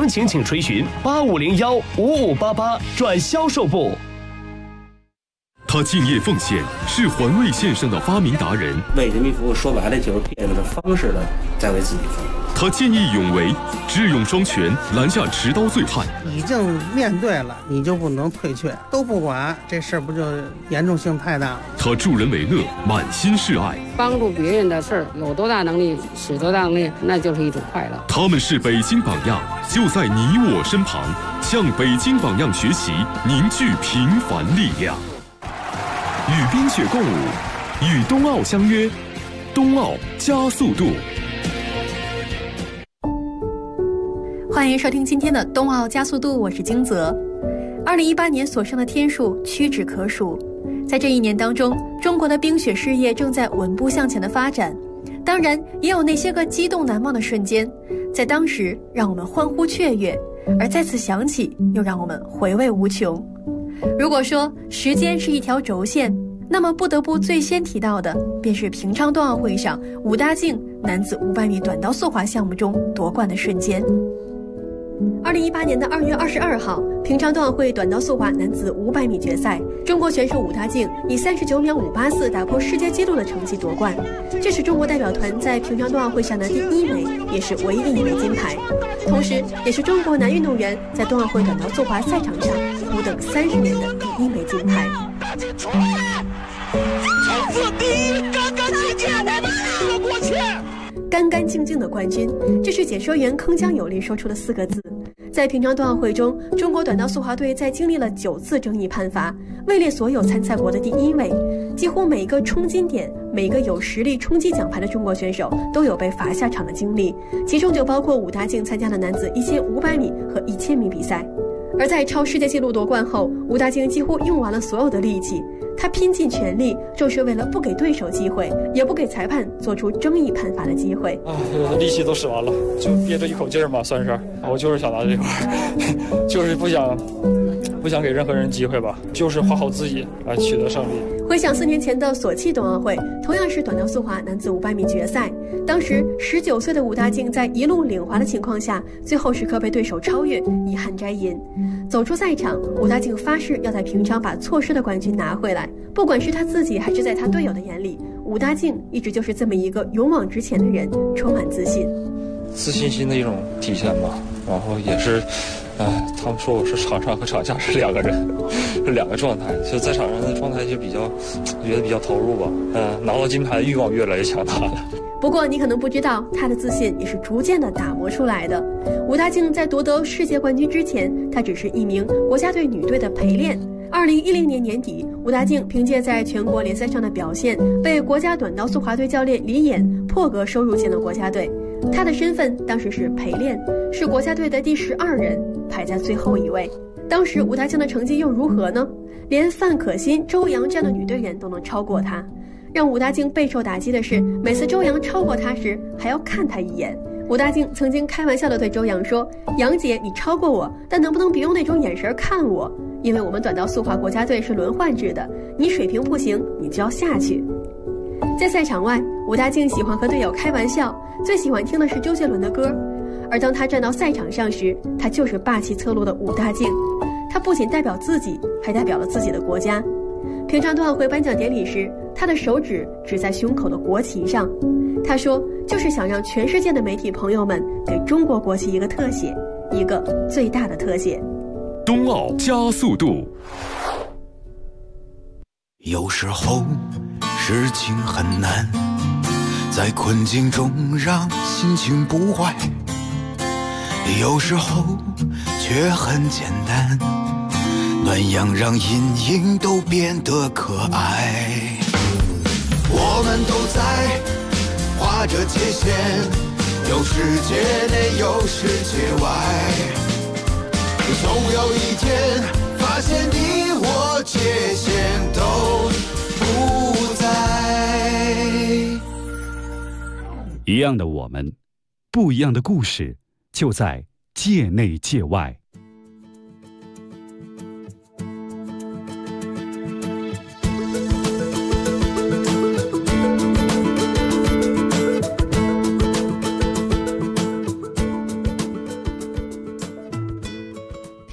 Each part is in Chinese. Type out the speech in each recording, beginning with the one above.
情请垂询85015588转销售部。 他敬业奉献，是环卫线上的发明达人。 为人民服务，说白了就是变着方式的在为自己服务。 他见义勇为，智勇双全，拦下持刀醉汉。 已经面对了，你就不能退却，都不管，这事儿不就严重性太大了？ 他助人为乐，满心是爱。 帮助别人的事儿，有多大能力使多大能力，那就是一种快乐。 他们是北京榜样，就在你我身旁，向北京榜样学习，凝聚平凡力量。与冰雪共舞，与冬奥相约，冬奥加速度。 欢迎收听今天的冬奥加速度，我是金泽。2018年所剩的天数屈指可数，在这一年当中，中国的冰雪事业正在稳步向前的发展。当然，也有那些个激动难忘的瞬间，在当时让我们欢呼雀跃，而再次想起，又让我们回味无穷。如果说时间是一条轴线，那么不得不最先提到的便是平昌冬奥会上武大靖男子500米短道速滑项目中夺冠的瞬间。2018年的2月22号，平昌冬奥会短道速滑男子500米决赛，中国选手武大靖以39秒584打破世界纪录的成绩夺冠，这是中国代表团在平昌冬奥会上的第1枚，也是唯一1枚金牌，同时也是中国男运动员在冬奥会短道速滑赛场上苦等30年的第1枚金牌。 这次第一，干干净净，我们4个国旗。 干干净净的冠军，这是解说员铿锵有力说出的4个字。在平昌冬奥会中，中国短道速滑队在经历了9次争议判罚，位列所有参赛国的第1位。几乎每个冲金点，每个有实力冲击奖牌的中国选手都有被罚下场的经历，其中就包括武大靖参加的男子1500米和1000米比赛。而在超世界纪录夺冠后，武大靖几乎用完了所有的力气，他拼尽全力，就是为了不给对手机会，也不给裁判做出争议判罚的机会。 力气都使完了，就憋着一口劲儿嘛，算是。我就是想拿这块，就是不想给任何人机会吧，就是花好自己来取得胜利。 回想4年前的索契冬奥会，同样是短道速滑男子500米决赛，当时19岁的武大靖在一路领滑的情况下，最后时刻被对手超越，遗憾摘银。走出赛场，武大靖发誓要在平昌把错失的冠军拿回来，不管是他自己还是在他队友的眼里，武大靖一直就是这么一个勇往直前的人，充满自信。 自信心的一种体现吧，然后也是他们说我是场上和场下是2个人，是2个状态，就在场上的状态就觉得比较投入吧，拿到金牌的欲望越来越强大了。 不过你可能不知道，他的自信也是逐渐的打磨出来的。武大靖在夺得世界冠军之前，他只是一名国家队女队的陪练。2010年年底，武大靖凭借在全国联赛上的表现，被国家短道速滑队教练李岩破格收入进了国家队。他的身份当时是陪练，是国家队的第12人，排在最后一位。当时武大靖的成绩又如何呢？连范可新、周洋这样的女队员都能超过他。让武大靖备受打击的是，每次周洋超过他时还要看他一眼。武大靖曾经开玩笑地对周洋说：“杨姐，你超过我，但能不能别用那种眼神看我？因为我们短道速滑国家队是轮换制的，你水平不行，你就要下去。”在赛场外，武大靖喜欢和队友开玩笑，最喜欢听的是周杰伦的歌。而当他站到赛场上时，他就是霸气侧漏的武大靖。他不仅代表自己，还代表了自己的国家。平昌冬奥会颁奖典礼时，他的手指指在胸口的国旗上，他说就是想让全世界的媒体朋友们给中国国旗一个特写，一个最大的特写。 冬奥加速度。 有时候事情很难，在困境中让心情不坏，有时候却很简单，暖阳让阴影都变得可爱。我们都在画着界限，有世界内有世界外，总有一天发现你我界限都不在。 一样的我们，不一样的故事，就在界内界外。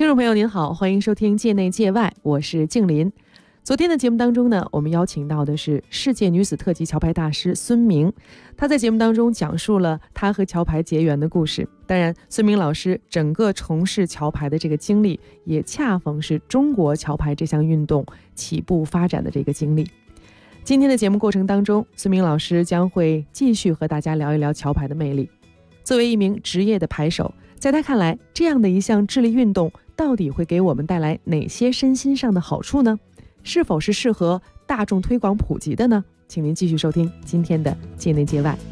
听众朋友您好，欢迎收听界内界外，我是静林。昨天的节目当中呢，我们邀请到的是世界女子特级桥牌大师孙明，她在节目当中讲述了她和桥牌结缘的故事。当然，孙明老师整个从事桥牌的这个经历，也恰逢是中国桥牌这项运动起步发展的这个经历。今天的节目过程当中，孙明老师将会继续和大家聊一聊桥牌的魅力。作为一名职业的牌手，在他看来，这样的一项智力运动到底会给我们带来哪些身心上的好处呢？是否是适合大众推广普及的呢？请您继续收听今天的界内界外。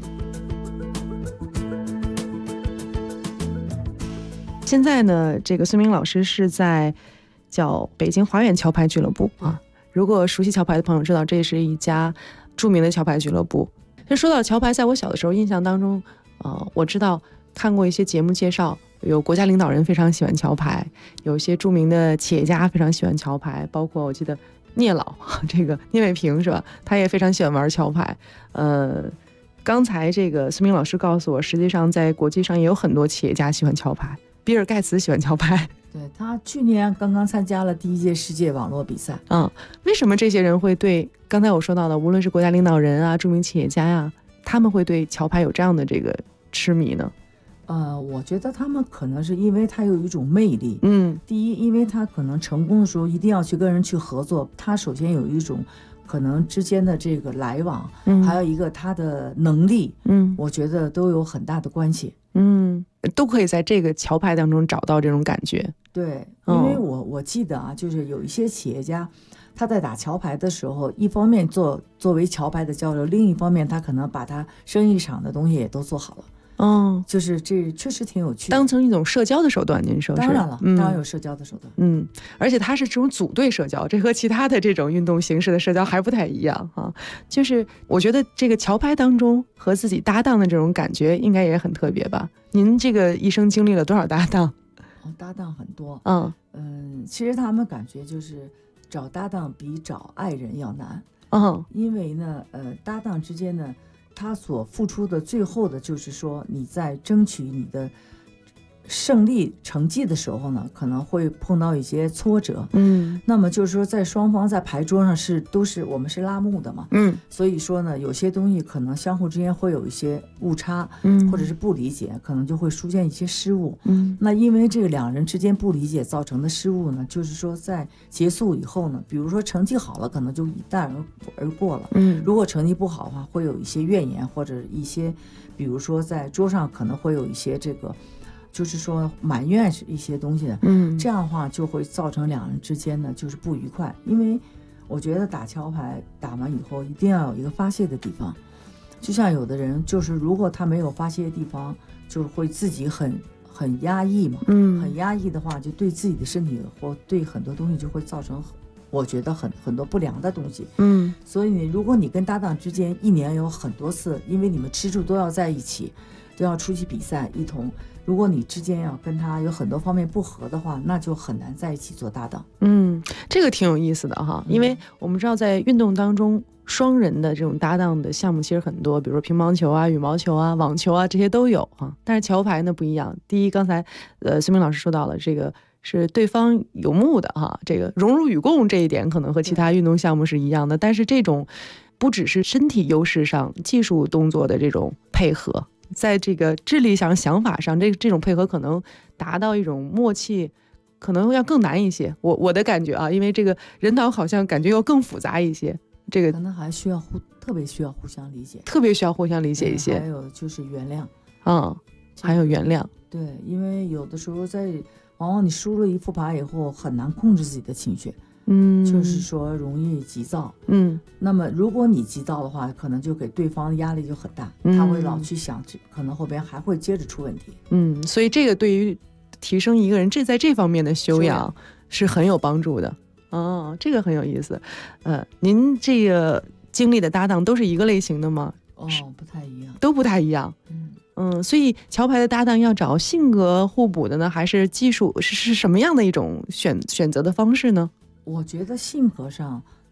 现在呢，这个孙明老师是在叫北京华远桥牌俱乐部啊。如果熟悉桥牌的朋友知道，这是一家著名的桥牌俱乐部。这说到桥牌，在我小的时候印象当中，我知道看过一些节目介绍，有国家领导人非常喜欢桥牌，有一些著名的企业家非常喜欢桥牌，包括我记得聂老，这个聂卫平是吧？他也非常喜欢玩桥牌。刚才这个孙明老师告诉我，实际上在国际上也有很多企业家喜欢桥牌，比尔盖茨喜欢桥牌。 对，他去年刚刚参加了第1届世界网络比赛。 为什么这些人会对刚才我说到的，无论是国家领导人啊、著名企业家呀，他们会对桥牌有这样的这个痴迷呢？ 我觉得他们可能是因为他有一种魅力。第一，因为他可能成功的时候一定要去跟人去合作，他首先有一种可能之间的这个来往，还有一个他的能力，我觉得都有很大的关系。 都可以在这个桥牌当中找到这种感觉。 对，因为我记得啊，就是有一些企业家，他在打桥牌的时候，一方面作为桥牌的交流，另一方面他可能把他生意场的东西也都做好了。就是这确实挺有趣的， 当成一种社交的手段。您说是？ 当然了，当然有社交的手段。 而且它是这种组队社交，这和其他的这种运动形式的社交还不太一样啊。就是我觉得这个桥牌当中和自己搭档的这种感觉，应该也很特别吧？您这个一生经历了多少搭档？ 搭档很多。其实他们感觉就是找搭档比找爱人要难。因为呢，搭档之间呢，他所付出的最后的就是说，你在争取你的胜利成绩的时候呢，可能会碰到一些挫折。那么就是说，在双方在牌桌上我们是拉幕的嘛。所以说呢，有些东西可能相互之间会有一些误差，或者是不理解，可能就会出现一些失误。那因为这个两人之间不理解造成的失误呢，就是说在结束以后呢，比如说成绩好了，可能就一带而过了。如果成绩不好的话，会有一些怨言，或者一些，比如说在桌上可能会有一些这个。就是说埋怨一些东西的，这样的话就会造成两人之间呢就是不愉快。因为我觉得打桥牌打完以后一定要有一个发泄的地方，就像有的人就是如果他没有发泄的地方，就会自己很压抑嘛。很压抑的话，就对自己的身体或对很多东西就会造成我觉得很多不良的东西。所以如果你跟搭档之间一年有很多次，因为你们吃住都要在一起，都要出去比赛一同，如果你之间要跟他有很多方面不合的话，那就很难在一起做搭档。 这个挺有意思的哈，因为我们知道在运动当中，双人的这种搭档的项目其实很多，比如说乒乓球啊、羽毛球啊、网球啊，这些都有哈。但是桥牌呢不一样。第一，刚才孙明老师说到了，这个是对方有目的哈，这个荣辱与共这一点可能和其他运动项目是一样的，但是这种不只是身体优势上、技术动作的这种配合。在这个智力上、想法上，这种配合可能达到一种默契，可能要更难一些。我的感觉啊，因为这个人脑好像感觉要更复杂一些，这个可能还需要特别需要互相理解， 特别需要互相理解一些。 还有就是原谅， 还有原谅。 对，因为有的时候往往你输了一副牌以后，很难控制自己的情绪。就是说容易急躁。那么如果你急躁的话，可能就给对方压力就很大，他会老去想，可能后边还会接着出问题。 所以这个对于提升一个人在这方面的修养是很有帮助的。这个很有意思。您这个经历的搭档都是一个类型的吗？ 不太一样， 都不太一样。所以桥牌的搭档要找性格互补的呢，还是技术是什么样的一种选择的方式呢？ 我觉得性格上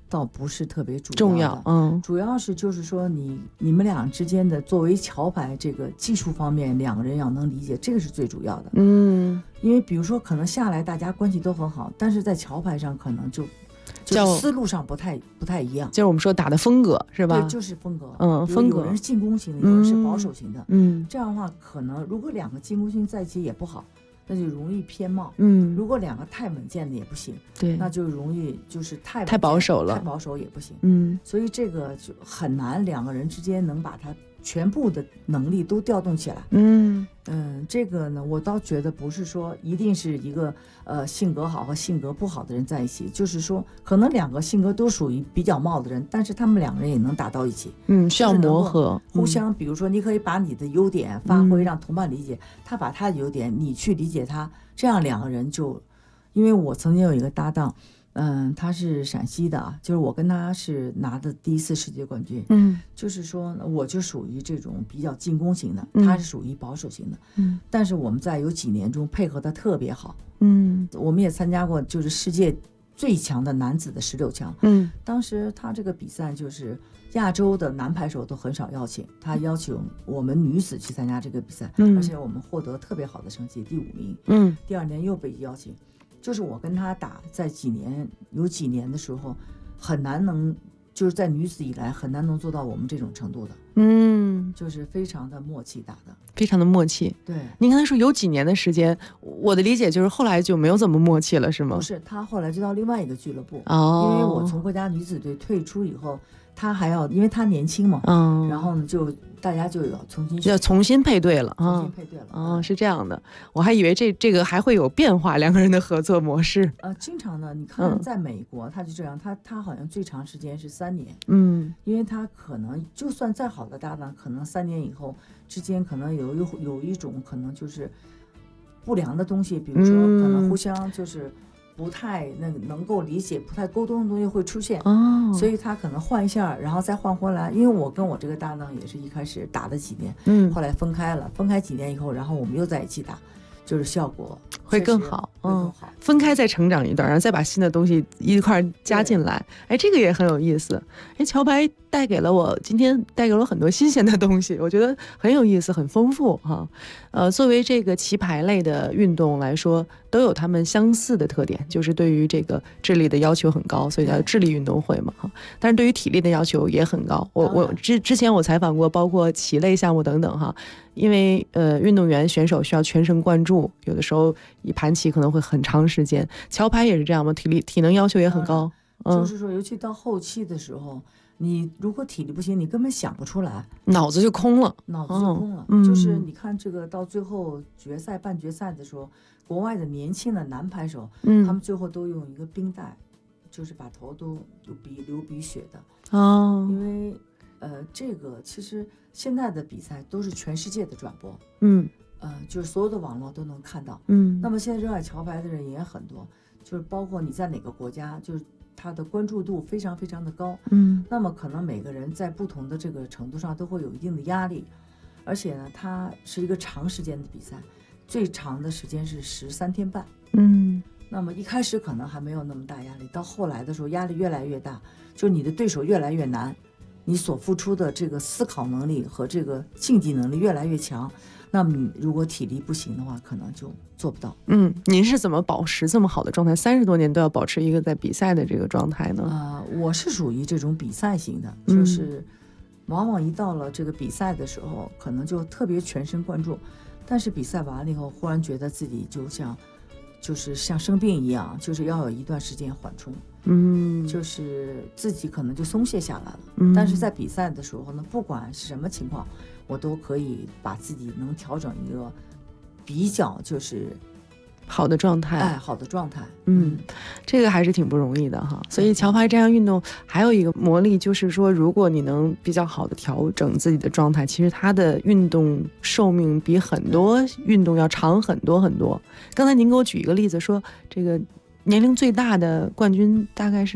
倒不是特别重要的，主要是就是说你们俩之间的作为桥牌这个技术方面，两个人要能理解，这个是最主要的。因为比如说可能下来大家关系都很好，但是在桥牌上可能就是思路上不太一样， 就是我们说打的风格是吧？ 对，就是风格。 风格， 有人是进攻型的，有人是保守型的。这样的话，可能如果两个进攻型在一起也不好，那就容易偏冒。如果两个太稳健的也不行， 对， 那就容易就是太保守了， 太保守也不行。所以这个就很难，两个人之间能把它全部的能力都调动起来。这个呢，我倒觉得不是说一定是一个性格好和性格不好的人在一起，就是说可能两个性格都属于比较冒的人，但是他们两个人也能打到一起。 需要磨合， 互相，比如说你可以把你的优点发挥，让同伴理解，他把他的优点你去理解他，这样两个人就，因为我曾经有一个搭档。他是陕西的啊，就是我跟他是拿的第1次世界冠军。就是说我就属于这种比较进攻型的，他是属于保守型的。但是我们在有几年中配合的特别好。我们也参加过就是世界最强的男子的16强。当时他这个比赛就是亚洲的男排手都很少邀请，他邀请我们女子去参加这个比赛，而且我们获得特别好的成绩，第5名。第2年又被邀请。就是我跟他打，在有几年的时候，很难能就是在女子以来很难能做到我们这种程度的。就是非常的默契打的， 非常的默契。 对， 您刚才说有几年的时间，我的理解就是后来就没有怎么默契了，是吗？ 不是，他后来就到另外一个俱乐部。因为我从国家女子队退出以后，他还要，因为他年轻嘛，然后呢就大家就要重新配对了， 重新配对了。 是这样的，我还以为这个还会有变化，两个人的合作模式。 经常呢，你看在美国他就这样，他好像最长时间是3年。因为他可能就算再好的搭档，可能3年以后之间可能有一种可能就是不良的东西，比如说可能互相就是不太能够理解、不太沟通的东西会出现。所以他可能换一下，然后再换回来。因为我跟我这个搭档也是一开始打了几年，后来分开了，分开几年以后，然后我们又在一起打，就是效果会更好。分开再成长一段，然后再把新的东西一块加进来。这个也很有意思。桥牌今天带给了我很多新鲜的东西，我觉得很有意思，很丰富哈。作为这个棋牌类的运动来说，都有他们相似的特点，就是对于这个智力的要求很高，所以叫智力运动会嘛哈。但是对于体力的要求也很高。我之前我采访过，包括棋类项目等等哈，因为运动员选手需要全神贯注，有的时候一盘棋可能会很长时间。桥牌也是这样吗？体能要求也很高。 就是说，尤其到后期的时候，你如果体力不行，你根本想不出来， 脑子就空了。 就是你看这个到最后决赛、半决赛的时候，国外的年轻的男排手，他们最后都用一个冰袋，就是把头都流鼻血的。因为这个其实现在的比赛都是全世界的转播。就是所有的网络都能看到。那么现在热爱桥牌的人也很多，就是包括你在哪个国家，就是他的关注度非常非常的高。那么可能每个人在不同的这个程度上都会有一定的压力，而且呢，它是一个长时间的比赛，最长的时间是13天半。那么一开始可能还没有那么大压力，到后来的时候压力越来越大，就是你的对手越来越难，你所付出的这个思考能力和这个竞技能力越来越强。那么你如果体力不行的话，可能就做不到。 您是怎么保持这么好的状态？30多年都要保持一个在比赛的这个状态呢？ 我是属于这种比赛型的，就是往往一到了这个比赛的时候，可能就特别全神贯注，但是比赛完了以后，忽然觉得自己就是像生病一样，就是要有一段时间缓冲。就是自己可能就松懈下来了。但是在比赛的时候呢，不管是什么情况，我都可以把自己能调整一个比较就是好的状态。 好的状态。 这个还是挺不容易的哈。所以桥牌这样运动还有一个魔力，就是说如果你能比较好的调整自己的状态，其实它的运动寿命比很多运动要长很多很多。刚才您给我举一个例子，说这个年龄最大的冠军大概是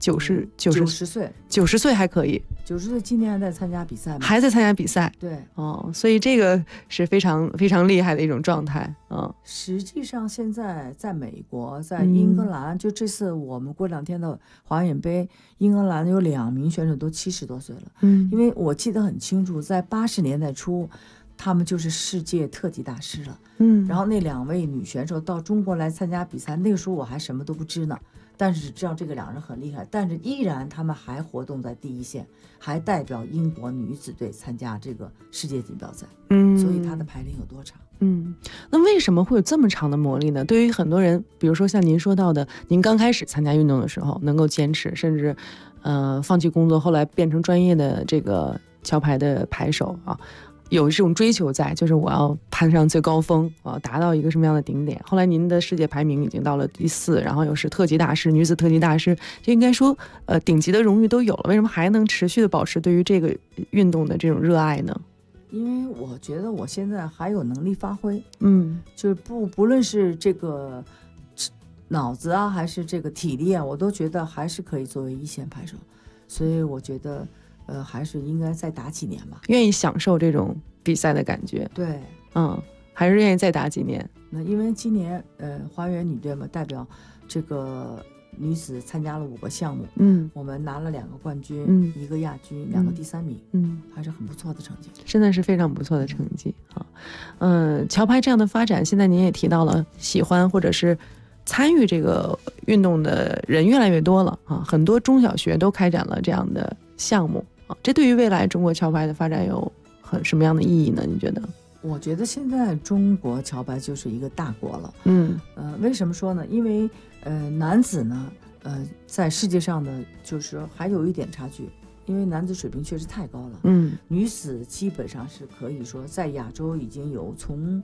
90岁 ，90岁还可以 ，90岁今年还在参加比赛吗？ 还在参加比赛， 对， 所以这个是非常非常厉害的一种状态实际上现在在美国，在英格兰，就这次我们过2天的华远杯，英格兰有2名选手都70多岁了，因为我记得很清楚，在80年代初。他们就是世界特级大师了，然后那2位女选手到中国来参加比赛，那个时候我还什么都不知呢，但是只知道这个2人很厉害，但是依然他们还活动在第一线，还代表英国女子队参加这个世界锦标赛，所以她的排龄有多长？ 那为什么会有这么长的磨砺呢？对于很多人，比如说像您说到的，您刚开始参加运动的时候能够坚持，甚至放弃工作，后来变成专业的这个桥牌的牌手有这种追求在，就是我要攀上最高峰，达到一个什么样的顶点。后来您的世界排名已经到了第4，然后又是特级大师，女子特级大师，就应该说顶级的荣誉都有了，为什么还能持续的保持对于这个运动的这种热爱呢？ 因为我觉得我现在还有能力发挥，就是不论是这个脑子啊，还是这个体力啊，我都觉得还是可以作为一线牌手，所以我觉得还是应该再打几年吧。 愿意享受这种比赛的感觉， 对， 还是愿意再打几年。 那因为今年花园女队嘛，代表这个女子参加了5个项目，我们拿了2个冠军，1个亚军，2个第3名，还是很不错的成绩， 真的是非常不错的成绩桥牌这样的发展，现在您也提到了，喜欢或者是参与这个运动的人越来越多了很多中小学都开展了这样的项目这对于未来中国桥牌的发展有什么样的意义呢？你觉得？ 我觉得现在中国桥牌就是一个大国了。为什么说呢？因为男子呢，在世界上的就是还有一点差距，因为男子水平确实太高了。女子基本上是可以说在亚洲已经有从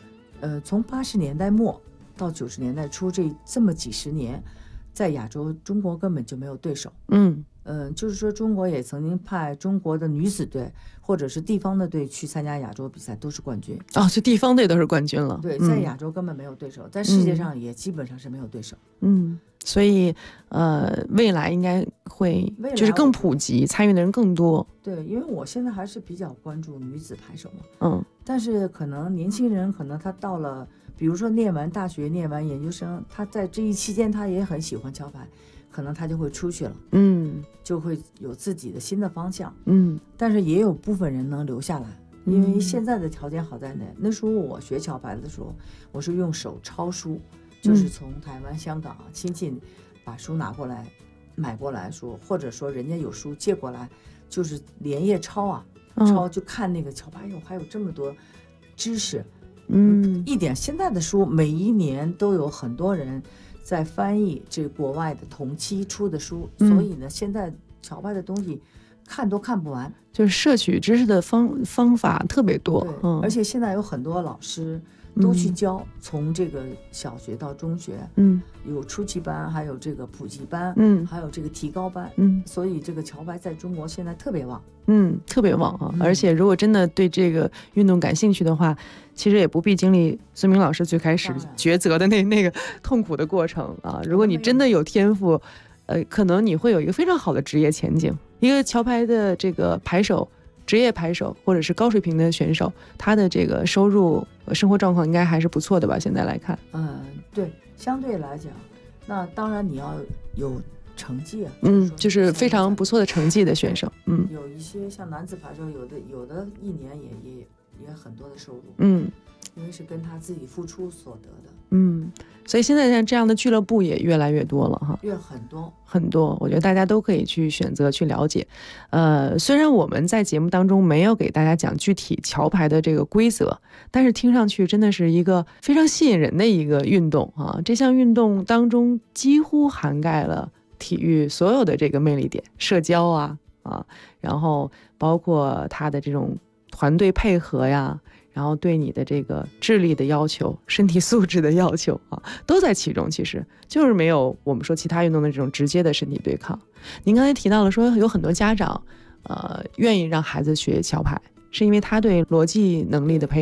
80年代末到90年代初这么几十年，在亚洲中国根本就没有对手。就是说中国也曾经派中国的女子队或者是地方的队去参加亚洲比赛，都是冠军就地方队都是冠军了。 对，在亚洲根本没有对手，在世界上也基本上是没有对手。 所以未来应该会就是更普及，参与的人更多。 对，因为我现在还是比较关注女子排手嘛。但是可能年轻人可能他到了，比如说念完大学、念完研究生，他在这一期间他也很喜欢桥牌，可能他就会出去了，就会有自己的新的方向，但是也有部分人能留下来，因为现在的条件好在哪？那时候我学桥牌的时候，我是用手抄书，就是从台湾、香港亲戚把书拿过来、买过来说，或者说人家有书借过来，就是连夜抄抄就看那个桥牌，还有这么多知识，一点现在的书每一年都有很多人在翻译这国外的同期出的书，所以呢，现在桥牌的东西看都看不完， 就是摄取知识的方法特别多。 而且现在有很多老师都去教，从这个小学到中学，有初级班，还有这个普及班，还有这个提高班，所以这个桥牌在中国现在特别旺， 特别旺而且如果真的对这个运动感兴趣的话，其实也不必经历孙明老师最开始抉择的那个痛苦的过程如果你真的有天赋，可能你会有一个非常好的职业前景。一个桥牌的这个牌手，职业牌手或者是高水平的选手，他的这个收入生活状况应该还是不错的吧？现在来看， 对，相对来讲，那当然你要有成绩就是非常不错的成绩的选手， 有一些像男子牌手，有的一年也很多的收入，因为是跟他自己付出所得的， 所以现在像这样的俱乐部也越来越多了很多，我觉得大家都可以去选择去了解。虽然我们在节目当中没有给大家讲具体桥牌的这个规则，但是听上去真的是一个非常吸引人的一个运动这项运动当中几乎涵盖了体育所有的这个魅力点，社交然后包括它的这种团队配合呀，然后对你的这个智力的要求、身体素质的要求都在其中。其实就是没有我们说其他运动的这种直接的身体对抗。您刚才提到了说有很多家长愿意让孩子学桥牌，是因为他对逻辑能力的培养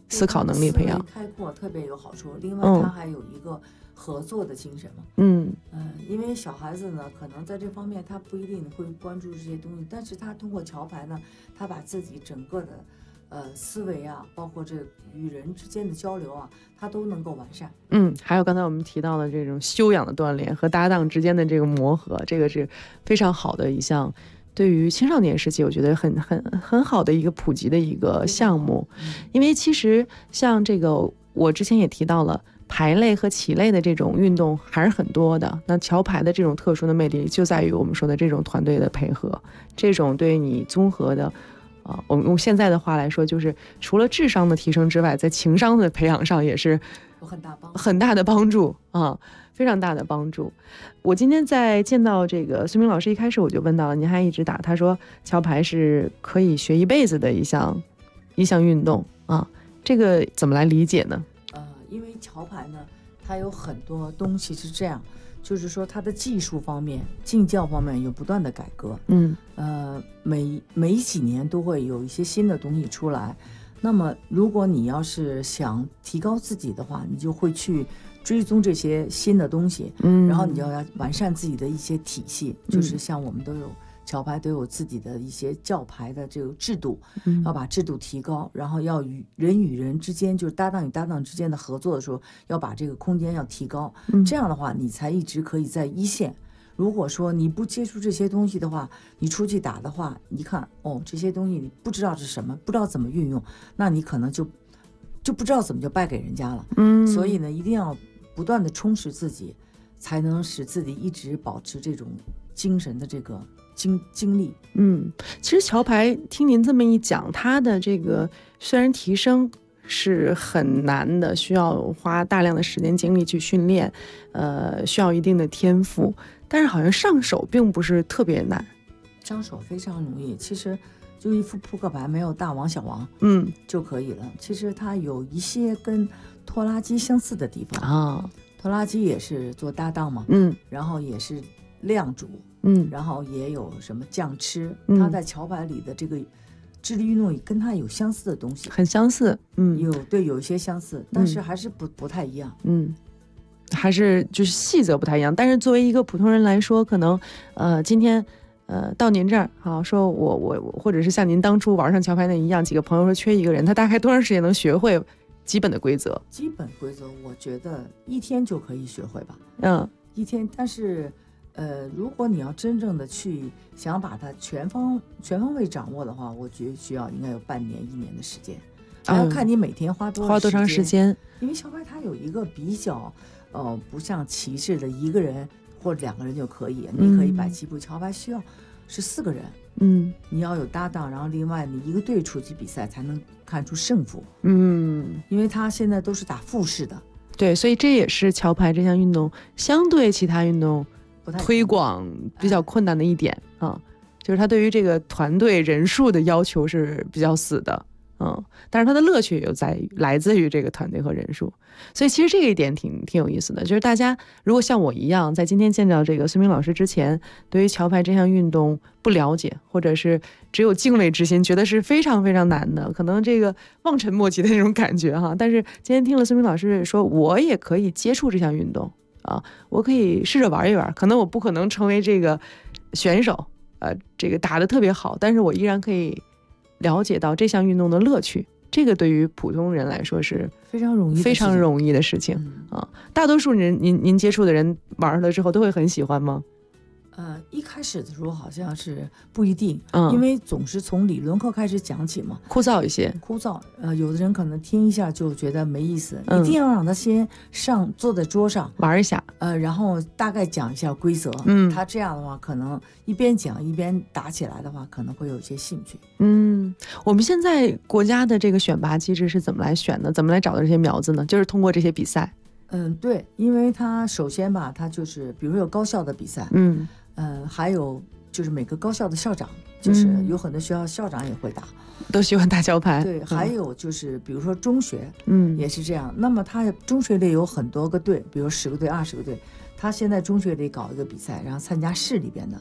思考能力培养， 开阔特别有好处。另外，他还有一个合作的精神嘛。因为小孩子呢，可能在这方面他不一定会关注这些东西，但是他通过桥牌呢，他把自己整个的思维啊，包括这与人之间的交流啊，他都能够完善。 还有刚才我们提到的这种修养的锻炼和搭档之间的这个磨合，这个是非常好的一项。对于青少年时期，我觉得很好的一个普及的一个项目。因为其实像这个，我之前也提到了，排类和棋类的这种运动还是很多的。那桥牌的这种特殊的魅力就在于我们说的这种团队的配合，这种对你综合的我们用现在的话来说，就是除了智商的提升之外，在情商的培养上也是有很大的帮助啊，非常大的帮助。我今天在见到这个孙明老师一开始我就问到了，您还一直打，他说桥牌是可以学一辈子的一项运动啊，这个怎么来理解呢？ 因为桥牌呢，它有很多东西是这样，就是说它的技术方面、竞教方面有不断的改革。每几年都会有一些新的东西出来。那么，如果你要是想提高自己的话，你就会去追踪这些新的东西，然后你就要完善自己的一些体系，就是像我们都有桥牌都有自己的一些教牌的这个制度，要把制度提高，然后要与人之间，就是搭档与搭档之间的合作的时候，要把这个空间要提高，这样的话你才一直可以在一线。如果说你不接触这些东西的话，你出去打的话，一看这些东西你不知道是什么，不知道怎么运用，那你可能就不知道怎么就败给人家了。所以呢，一定要不断的充实自己，才能使自己一直保持这种精神的这个精力。 其实桥牌听您这么一讲，它的这个虽然提升是很难的，需要花大量的时间精力去训练，需要一定的天赋，但是好像上手并不是特别难。 上手非常容易，其实就一副扑克牌，没有大王小王就可以了。其实它有一些跟拖拉机相似的地方啊，拖拉机也是做搭档嘛，然后也是亮主，然后也有什么将吃，它在桥牌里的这个智力运动跟它有相似的东西， 很相似， 有一些相似，但是还是不太一样， 还是就是细则不太一样。但是作为一个普通人来说，可能今天到您这儿好说我或者是像您当初玩上桥牌那一样，几个朋友说缺一个人，他大概多长时间能学会基本的规则？ 基本规则我觉得1天就可以学会吧。1天，但是如果你要真正的去想把它全方位掌握的话，我觉得需要应该有半年1年的时间，还要看你每天花多长时间。 因为桥牌它有一个比较不像棋似的1个人或者2个人就可以，你可以摆棋谱，桥牌需要是4个人，你要有搭档，然后另外你一个队出去比赛才能看出胜负，因为它现在都是打复式的， 对，所以这也是桥牌这项运动相对其他运动推广比较困难的一点就是它对于这个团队人数的要求是比较死的，但是它的乐趣又来自于这个团队和人数，所以其实这个一点挺有意思的，就是大家如果像我一样，在今天见到这个孙明老师之前，对于桥牌这项运动不了解，或者是只有敬畏之心，觉得是非常非常难的，可能这个望尘莫及的那种感觉哈。但是今天听了孙明老师说，我也可以接触这项运动我可以试着玩一玩，可能我不可能成为这个选手，这个打得特别好，但是我依然可以了解到这项运动的乐趣，这个对于普通人来说是非常容易的事情大多数人您接触的人玩了之后都会很喜欢吗？ 一开始的时候好像是不一定，因为总是从理论课开始讲起嘛， 枯燥一些。 有的人可能听一下就觉得没意思，一定要让他先坐在桌上玩一下， 然后大概讲一下规则，他这样的话可能一边讲一边打起来的话，可能会有一些兴趣。 我们现在国家的这个选拔机制是怎么来选的？怎么来找到这些苗子呢？就是通过这些比赛。 对，因为他首先吧，他就是比如说有高校的比赛，还有就是每个高校的校长，就是有很多学校校长也会打， 都喜欢打桥牌。 对，还有就是比如说中学，也是这样。那么他中学里有很多个队，比如10个队、20个队，他现在中学里搞一个比赛，然后参加市里边的，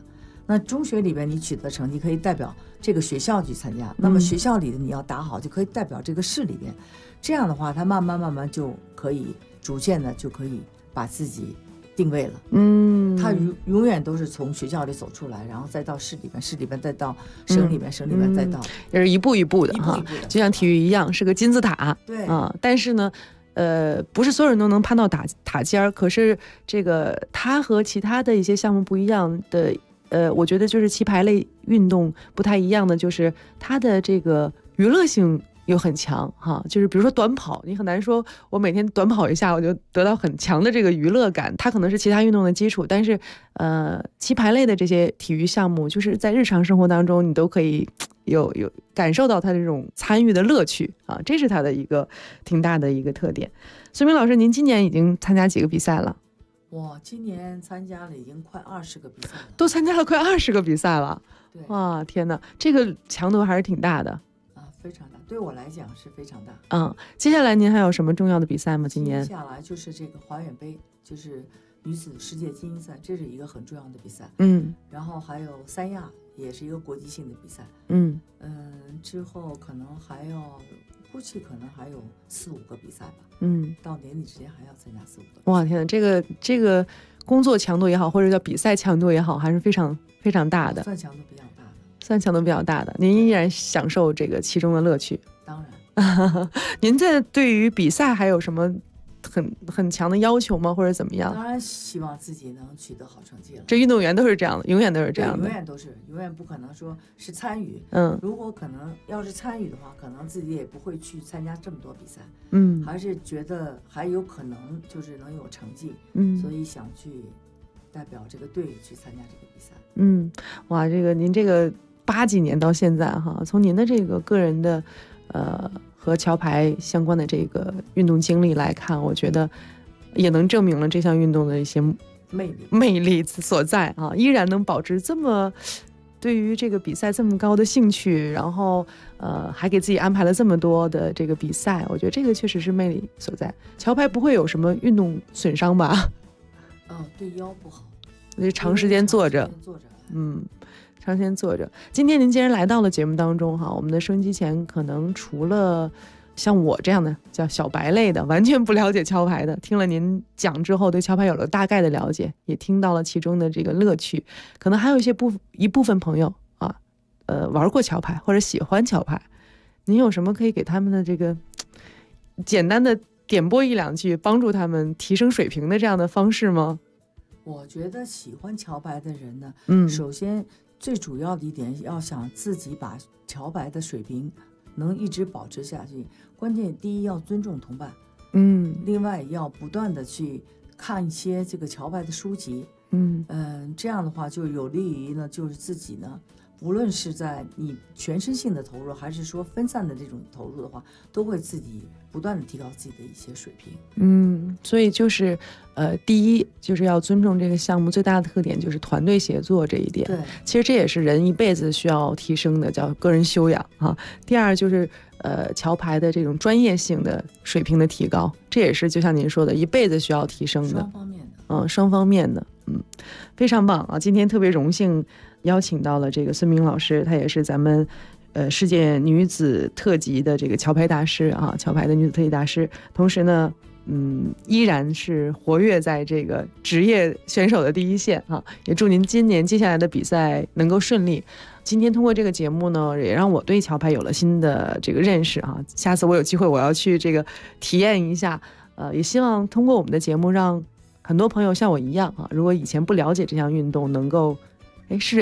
那中学里边你取得成绩可以代表这个学校去参加，那么学校里的你要打好就可以代表这个市里边，这样的话他慢慢就可以逐渐的就可以把自己定位了。他永远都是从学校里走出来，然后再到市里边，市里边再到省里边，省里边再到， 也是一步一步的哈，就像体育一样是个金字塔。 对啊，但是呢不是所有人都能攀到塔尖儿，可是这个它和其他的一些项目不一样的，我觉得就是棋牌类运动不太一样的，就是它的这个娱乐性又很强哈，就是比如说短跑，你很难说我每天短跑一下我就得到很强的这个娱乐感，它可能是其他运动的基础，但是棋牌类的这些体育项目，就是在日常生活当中你都可以有感受到它这种参与的乐趣啊，这是它的一个挺大的一个特点。孙明老师，您今年已经参加几个比赛了？ 我今年参加了已经快20个比赛了， 都参加了快20个比赛了。 对， 哇，天哪，这个强度还是挺大的啊，非常大，对我来讲是非常大。 接下来您还有什么重要的比赛吗？今年接下来就是这个华远杯，就是女子世界精英赛，这是一个很重要的比赛。然后还有三亚，也是一个国际性的比赛。之后可能还要，估计可能还有4-5个比赛吧。到年底之前还要参加4-5个。 哇，天哪，这个工作强度也好，或者叫比赛强度也好，还是非常非常大的。 算强度比较大的。 算强度比较大的，您依然享受这个其中的乐趣。 当然。 您在对于比赛还有什么很强的要求吗？或者怎么样？ 当然希望自己能取得好成绩了。 这运动员都是这样的，永远都是这样的。 永远不可能说是参与。如果可能要是参与的话，可能自己也不会去参加这么多比赛。还是觉得还有可能就是能有成绩。所以想去代表这个队去参加这个比赛。 哇，这个您这个80几年到现在哈，从您的这个个人的和桥牌相关的这个运动经历来看，我觉得也能证明了这项运动的一些魅力所在啊，依然能保持这么对于这个比赛这么高的兴趣，然后还给自己安排了这么多的这个比赛，我觉得这个确实是魅力所在。桥牌不会有什么运动损伤吧？ 对腰不好， 就长时间坐着。长时间坐着。今天您既然来到了节目当中哈，我们的收音机前可能除了像我这样的叫小白类的完全不了解桥牌的，听了您讲之后对桥牌有了大概的了解，也听到了其中的这个乐趣，可能还有一部分朋友啊，玩过桥牌或者喜欢桥牌，您有什么可以给他们的这个简单的点拨1-2句，帮助他们提升水平的这样的方式吗？ 我觉得喜欢桥牌的人呢，首先最主要的一点，要想自己把桥牌的水平能一直保持下去，关键第一要尊重同伴，另外要不断的去看一些这个桥牌的书籍，这样的话就有利于呢，就是自己呢，无论是在你全身性的投入，还是说分散的这种投入的话，都会自己不断的提高自己的一些水平。 所以就是第一就是要尊重这个项目最大的特点就是团队协作这一点。 对， 其实这也是人一辈子需要提升的，叫个人修养啊。第二就是桥牌的这种专业性的水平的提高，这也是就像您说的，一辈子需要提升的。双方面的，非常棒啊！今天特别荣幸邀请到了这个孙明老师，她也是咱们世界女子特级的这个桥牌大师啊，桥牌的女子特级大师，同时呢依然是活跃在这个职业选手的第一线啊！也祝您今年接下来的比赛能够顺利。今天通过这个节目呢，也让我对桥牌有了新的这个认识啊！下次我有机会我要去这个体验一下，也希望通过我们的节目让很多朋友像我一样啊，如果以前不了解这项运动，能够试着